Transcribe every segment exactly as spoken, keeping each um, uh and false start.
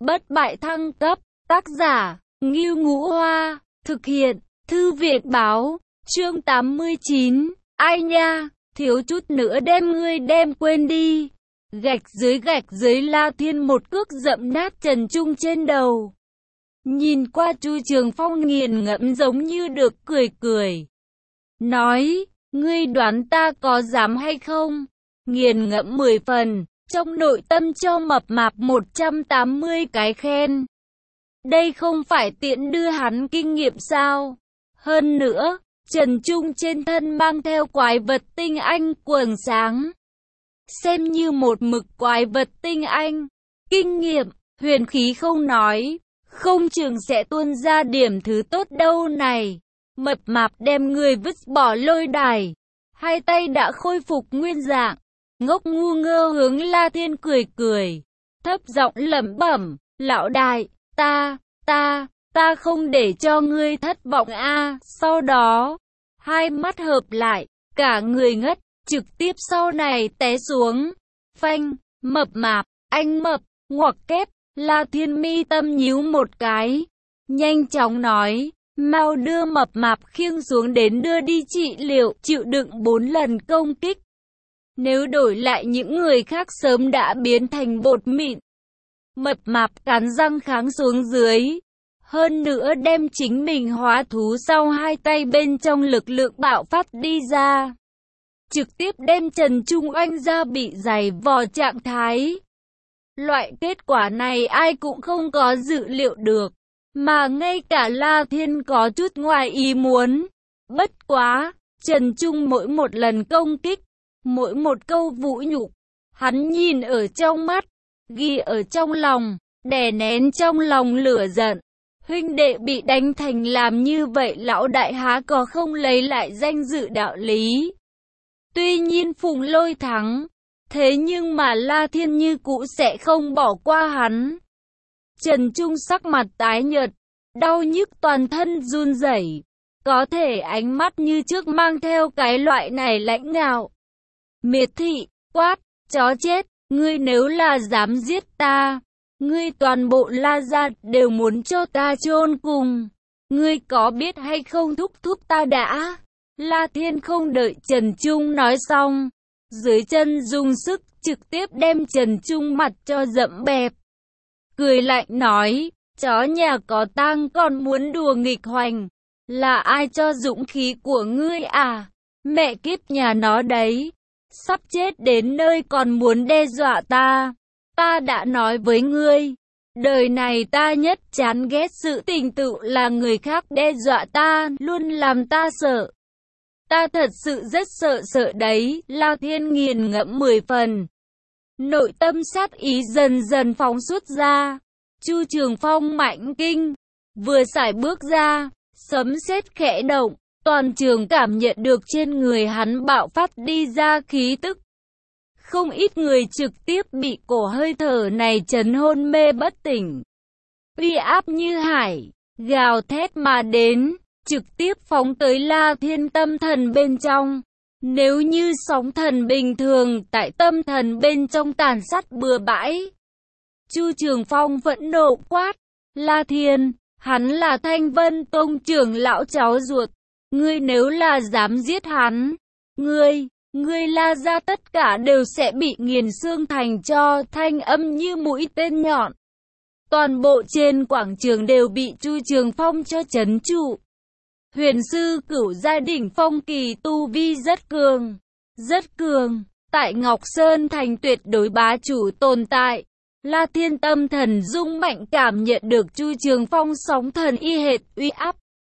Bất bại thăng cấp, tác giả, Ngưu Ngũ Hoa, thực hiện, Thư viện báo, chương tám mươi chín, ai nha, thiếu chút nữa đem ngươi đem quên đi. Gạch dưới gạch dưới La Thiên một cước dậm nát Trần Trung trên đầu. Nhìn qua Chu Trường Phong nghiền ngẫm giống như được cười cười. Nói, ngươi đoán ta có dám hay không? Nghiền ngẫm mười phần, trong nội tâm cho mập mạp một trăm tám mươi cái khen. Đây không phải tiện đưa hắn kinh nghiệm sao? Hơn nữa, Trần Trung trên thân mang theo quái vật tinh anh quầng sáng. Xem như một mực quái vật tinh anh. Kinh nghiệm, huyền khí không nói, không chừng sẽ tuôn ra điểm thứ tốt đâu này. Mập mạp đem người vứt bỏ lôi đài. Hai tay đã khôi phục nguyên dạng. Ngốc ngu ngơ hướng La Thiên cười cười. Thấp giọng lẩm bẩm, lão đại, ta, ta, ta không để cho ngươi thất vọng a. Sau đó, hai mắt hợp lại, cả người ngất, trực tiếp sau này té xuống. Phanh, mập mạp, anh mập, ngoặc kép, La Thiên mi tâm nhíu một cái. Nhanh chóng nói, mau đưa mập mạp khiêng xuống đến đưa đi trị liệu, chịu đựng bốn lần công kích. Nếu đổi lại những người khác sớm đã biến thành bột mịn. Mập mạp cắn răng kháng xuống dưới. Hơn nữa đem chính mình hóa thú sau hai tay bên trong lực lượng bạo phát đi ra. Trực tiếp đem Trần Trung oanh ra bị giày vò trạng thái. Loại kết quả này ai cũng không có dự liệu được. Mà ngay cả La Thiên có chút ngoài ý muốn. Bất quá, Trần Trung mỗi một lần công kích, mỗi một câu vũ nhục, hắn nhìn ở trong mắt, ghi ở trong lòng, đè nén trong lòng lửa giận. Huynh đệ bị đánh thành làm như vậy lão đại há có không lấy lại danh dự đạo lý. Tuy nhiên Phùng Lôi thắng, thế nhưng mà La Thiên như cũ sẽ không bỏ qua hắn. Trần Trung sắc mặt tái nhợt, đau nhức toàn thân run rẩy, có thể ánh mắt như trước mang theo cái loại này lãnh ngạo. Miệt thị, quát, chó chết, ngươi nếu là dám giết ta, ngươi toàn bộ La gia đều muốn cho ta chôn cùng. Ngươi có biết hay không thúc thúc ta đã? La Thiên không đợi Trần Trung nói xong, dưới chân dùng sức trực tiếp đem Trần Trung mặt cho dẫm bẹp. Cười lạnh nói, chó nhà có tang còn muốn đùa nghịch hoành. Là ai cho dũng khí của ngươi à? Mẹ kiếp nhà nó đấy. Sắp chết đến nơi còn muốn đe dọa ta. Ta đã nói với ngươi, đời này ta nhất chán ghét sự tình tự là người khác đe dọa ta, luôn làm ta sợ. Ta thật sự rất sợ sợ đấy. La Thiên nghiền ngẫm mười phần. Nội tâm sát ý dần dần phóng xuất ra. Chu Trường Phong mạnh kinh, vừa sải bước ra, sấm sét khẽ động, toàn trường cảm nhận được trên người hắn bạo phát đi ra khí tức. Không ít người trực tiếp bị cổ hơi thở này chấn hôn mê bất tỉnh. Uy áp như hải, gào thét mà đến, trực tiếp phóng tới La Thiên tâm thần bên trong. Nếu như sóng thần bình thường tại tâm thần bên trong tàn sát bừa bãi. Chu Trường Phong vẫn nộ quát, La Thiên, hắn là Thanh Vân Tông trưởng lão cháu ruột. Ngươi nếu là dám giết hắn, ngươi, ngươi La gia tất cả đều sẽ bị nghiền xương thành tro. Thanh âm như mũi tên nhọn. Toàn bộ trên quảng trường đều bị Chu Trường Phong cho trấn trụ. Huyền sư cửu giai đỉnh phong kỳ tu vi rất cường, rất cường, tại Ngọc Sơn thành tuyệt đối bá chủ tồn tại. La Thiên tâm thần rung mạnh cảm nhận được Chu Trường Phong sóng thần y hệt uy áp.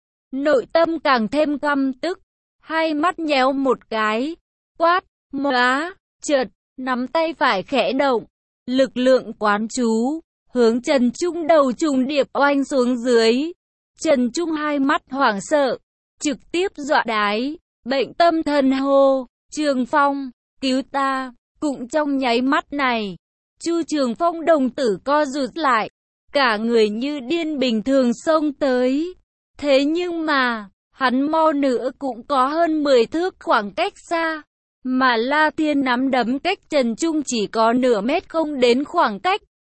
Nội tâm càng thêm căm tức, hai mắt nhéo một cái, quát, móa, chợt, nắm tay phải khẽ động, lực lượng quán chú, hướng Trần Trung đầu trùng điệp oanh xuống dưới. Trần Trung hai mắt hoảng sợ, trực tiếp dọa đái, bệnh tâm thần hô, Trường Phong, cứu ta. Cũng trong nháy mắt này, Chu Trường Phong đồng tử co rụt lại, cả người như điên bình thường xông tới. Thế nhưng mà, hắn mau nữa cũng có hơn mười thước khoảng cách xa, mà La Thiên nắm đấm cách Trần Trung chỉ có nửa mét không đến khoảng cách.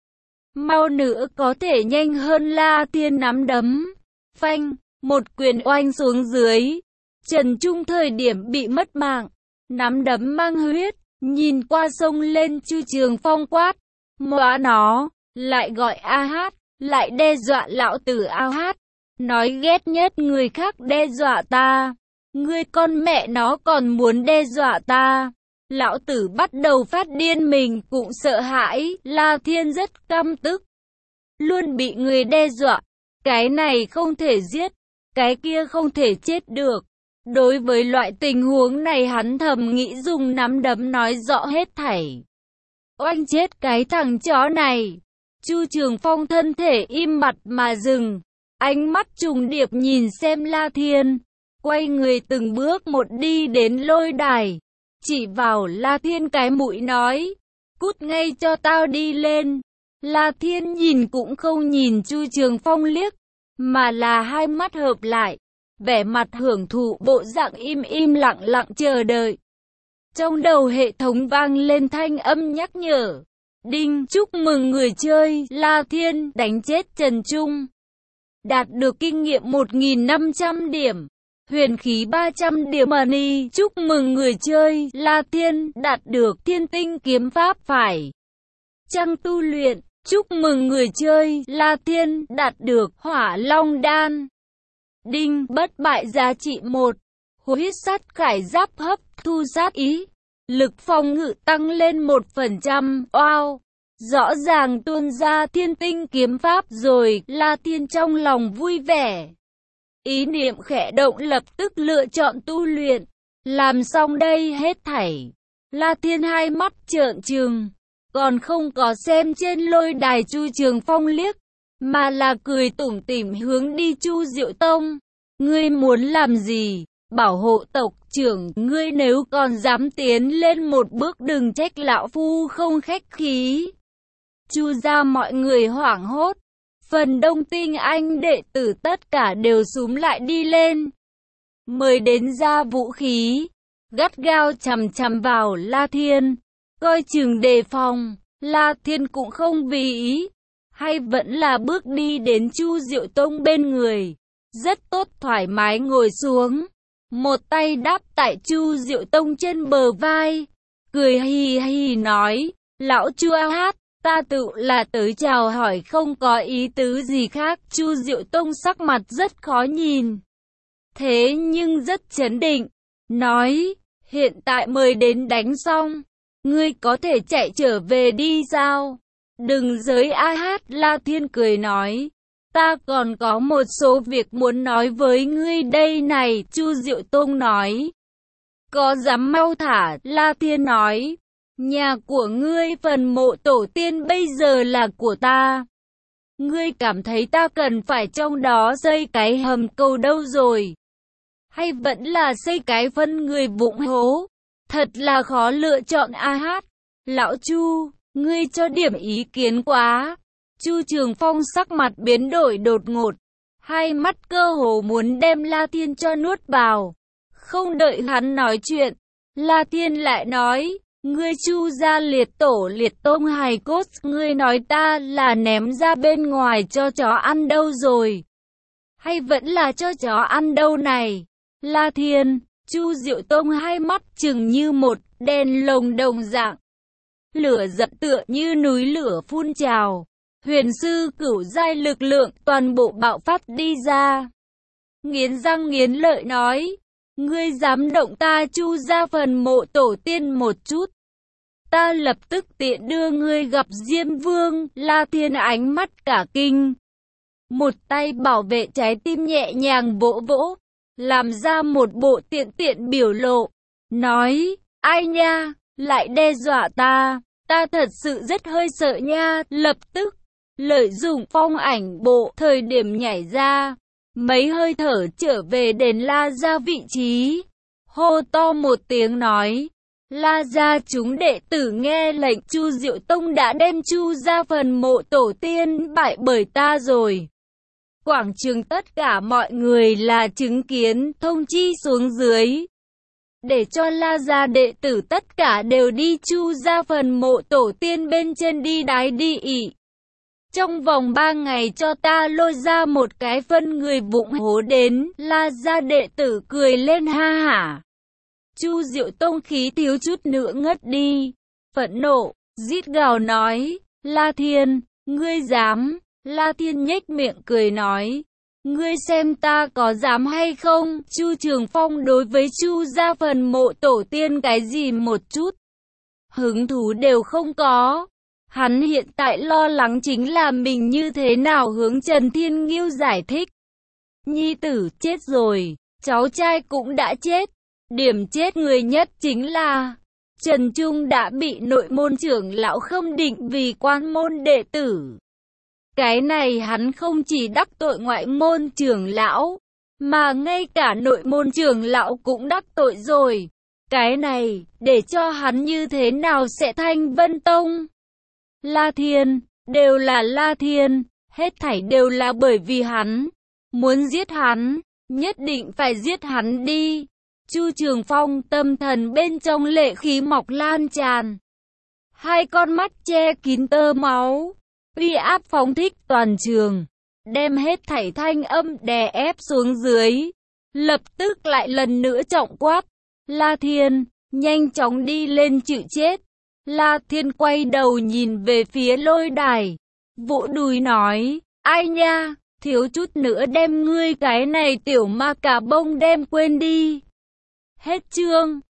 mau nữa có thể nhanh hơn. La Thiên nắm đấm, phanh, một quyền oanh xuống dưới. Trần Trung thời điểm bị mất mạng, nắm đấm mang huyết, nhìn qua sông lên. Chu Trường Phong quát, móa nó, lại gọi a hát, lại đe dọa lão tử a hát, nói ghét nhất người khác đe dọa ta, ngươi con mẹ nó còn muốn đe dọa ta. Lão tử bắt đầu phát điên, mình cũng sợ hãi. La Thiên rất căm tức, luôn bị người đe dọa, cái này không thể giết, cái kia không thể chết được. Đối với loại tình huống này hắn thầm nghĩ dùng nắm đấm nói rõ hết thảy. Oanh chết cái thằng chó này. Chu Trường Phong thân thể im mặt mà dừng, ánh mắt trùng điệp nhìn xem La Thiên, quay người từng bước một đi đến lôi đài, chỉ vào La Thiên cái mũi nói, cút ngay cho tao đi lên. La Thiên nhìn cũng không nhìn Chu Trường Phong liếc, mà là hai mắt hợp lại, vẻ mặt hưởng thụ bộ dạng im im lặng lặng chờ đợi. Trong đầu hệ thống vang lên thanh âm nhắc nhở. Đinh, chúc mừng người chơi La Thiên đánh chết Trần Trung, đạt được kinh nghiệm một nghìn năm trăm điểm, huyền khí ba trăm điểm money. Chúc mừng người chơi La Thiên đạt được thiên tinh kiếm pháp phải chăng tu luyện. Chúc mừng người chơi La Thiên đạt được hỏa long đan. Đinh, bất bại giá trị một, huyết sắt khải giáp hấp thu sát ý, lực phòng ngự tăng lên một phần trăm. Wow, rõ ràng tuôn ra thiên tinh kiếm pháp rồi. La Thiên trong lòng vui vẻ, ý niệm khẽ động lập tức lựa chọn tu luyện. Làm xong đây hết thảy, La Thiên hai mắt trợn trừng, còn không có xem trên lôi đài Chu Trường Phong liếc, mà là cười tủm tỉm hướng đi Chu Diệu Tông. Ngươi muốn làm gì? Bảo hộ tộc trưởng, ngươi nếu còn dám tiến lên một bước đừng trách lão phu không khách khí. Chu gia mọi người hoảng hốt, phần đông tinh anh đệ tử tất cả đều xúm lại đi lên, mời đến ra vũ khí, gắt gao chằm chằm vào La Thiên, coi chừng đề phòng. La Thiên cũng không vì ý, hay vẫn là bước đi đến Chu Diệu Tông bên người, rất tốt thoải mái ngồi xuống, một tay đáp tại Chu Diệu Tông trên bờ vai, cười hì hì nói, lão Chu a hát, ta tự là tới chào hỏi không có ý tứ gì khác. Chu Diệu Tông sắc mặt rất khó nhìn, thế nhưng rất trấn định, nói, hiện tại mời đến đánh xong, ngươi có thể chạy trở về đi sao? Đừng giới a hát. La Thiên cười nói, ta còn có một số việc muốn nói với ngươi đây này. Chu Diệu Tông nói, có dám mau thả. La Thiên nói, nhà của ngươi phần mộ tổ tiên bây giờ là của ta, ngươi cảm thấy ta cần phải trong đó xây cái hầm cầu đâu rồi, hay vẫn là xây cái phân người vụng hố? Thật là khó lựa chọn a hát. Lão Chu, ngươi cho điểm ý kiến quá. Chu Trường Phong sắc mặt biến đổi đột ngột, hai mắt cơ hồ muốn đem La Thiên cho nuốt vào. Không đợi hắn nói chuyện, La Thiên lại nói, ngươi Chu gia liệt tổ liệt tông hài cốt, ngươi nói ta là ném ra bên ngoài cho chó ăn đâu rồi, hay vẫn là cho chó ăn đâu này? La Thiên, Chu Diệu Tông hai mắt chừng như một đèn lồng đồng dạng, lửa giận tựa như núi lửa phun trào, huyền sư cửu giai lực lượng toàn bộ bạo phát đi ra. Nghiến răng nghiến lợi nói, ngươi dám động ta Chu gia phần mộ tổ tiên một chút, ta lập tức tiện đưa ngươi gặp Diêm Vương. La Thiên ánh mắt cả kinh, một tay bảo vệ trái tim nhẹ nhàng vỗ vỗ, làm ra một bộ tiện tiện biểu lộ, nói, ai nha, lại đe dọa ta, ta thật sự rất hơi sợ nha. Lập tức, lợi dụng phong ảnh bộ, thời điểm nhảy ra, mấy hơi thở trở về đền La gia vị trí, hô to một tiếng nói, La gia chúng đệ tử nghe lệnh. Chu Diệu Tông đã đem Chu gia phần mộ tổ tiên bại bởi ta rồi. Quảng trường tất cả mọi người là chứng kiến, thông chi xuống dưới, để cho La gia đệ tử tất cả đều đi Chu gia phần mộ tổ tiên bên trên đi đái đi ỉ. Trong vòng ba ngày cho ta lôi ra một cái phân người vụng hố đến. La gia đệ tử cười lên ha hả. Chu Diệu Tông khí thiếu chút nữa ngất đi. Phẫn nộ, rít gào nói, La Thiên, ngươi dám. La Thiên nhếch miệng cười nói, ngươi xem ta có dám hay không? Chu Trường Phong đối với Chu gia phần mộ tổ tiên cái gì một chút hứng thú đều không có. Hắn hiện tại lo lắng chính là mình như thế nào hướng Trần Thiên Nghiêu giải thích. Nhi tử chết rồi, cháu trai cũng đã chết. Điểm chết người nhất chính là Trần Trung đã bị nội môn trưởng lão không định vì quan môn đệ tử. Cái này hắn không chỉ đắc tội ngoại môn trưởng lão, mà ngay cả nội môn trưởng lão cũng đắc tội rồi. Cái này, để cho hắn như thế nào sẽ thanh Vân Tông? La Thiên, đều là La Thiên, hết thảy đều là bởi vì hắn. Muốn giết hắn, nhất định phải giết hắn đi. Chu Trường Phong tâm thần bên trong lệ khí mọc lan tràn. Hai con mắt che kín tơ máu, uy áp phóng thích toàn trường, đem hết thảy thanh âm đè ép xuống dưới. Lập tức lại lần nữa trọng quát, La Thiên, nhanh chóng đi lên chịu chết. La Thiên quay đầu nhìn về phía lôi đài, vỗ đùi nói, ai nha, thiếu chút nữa đem ngươi cái này tiểu ma cà bông đem quên đi. Hết chương.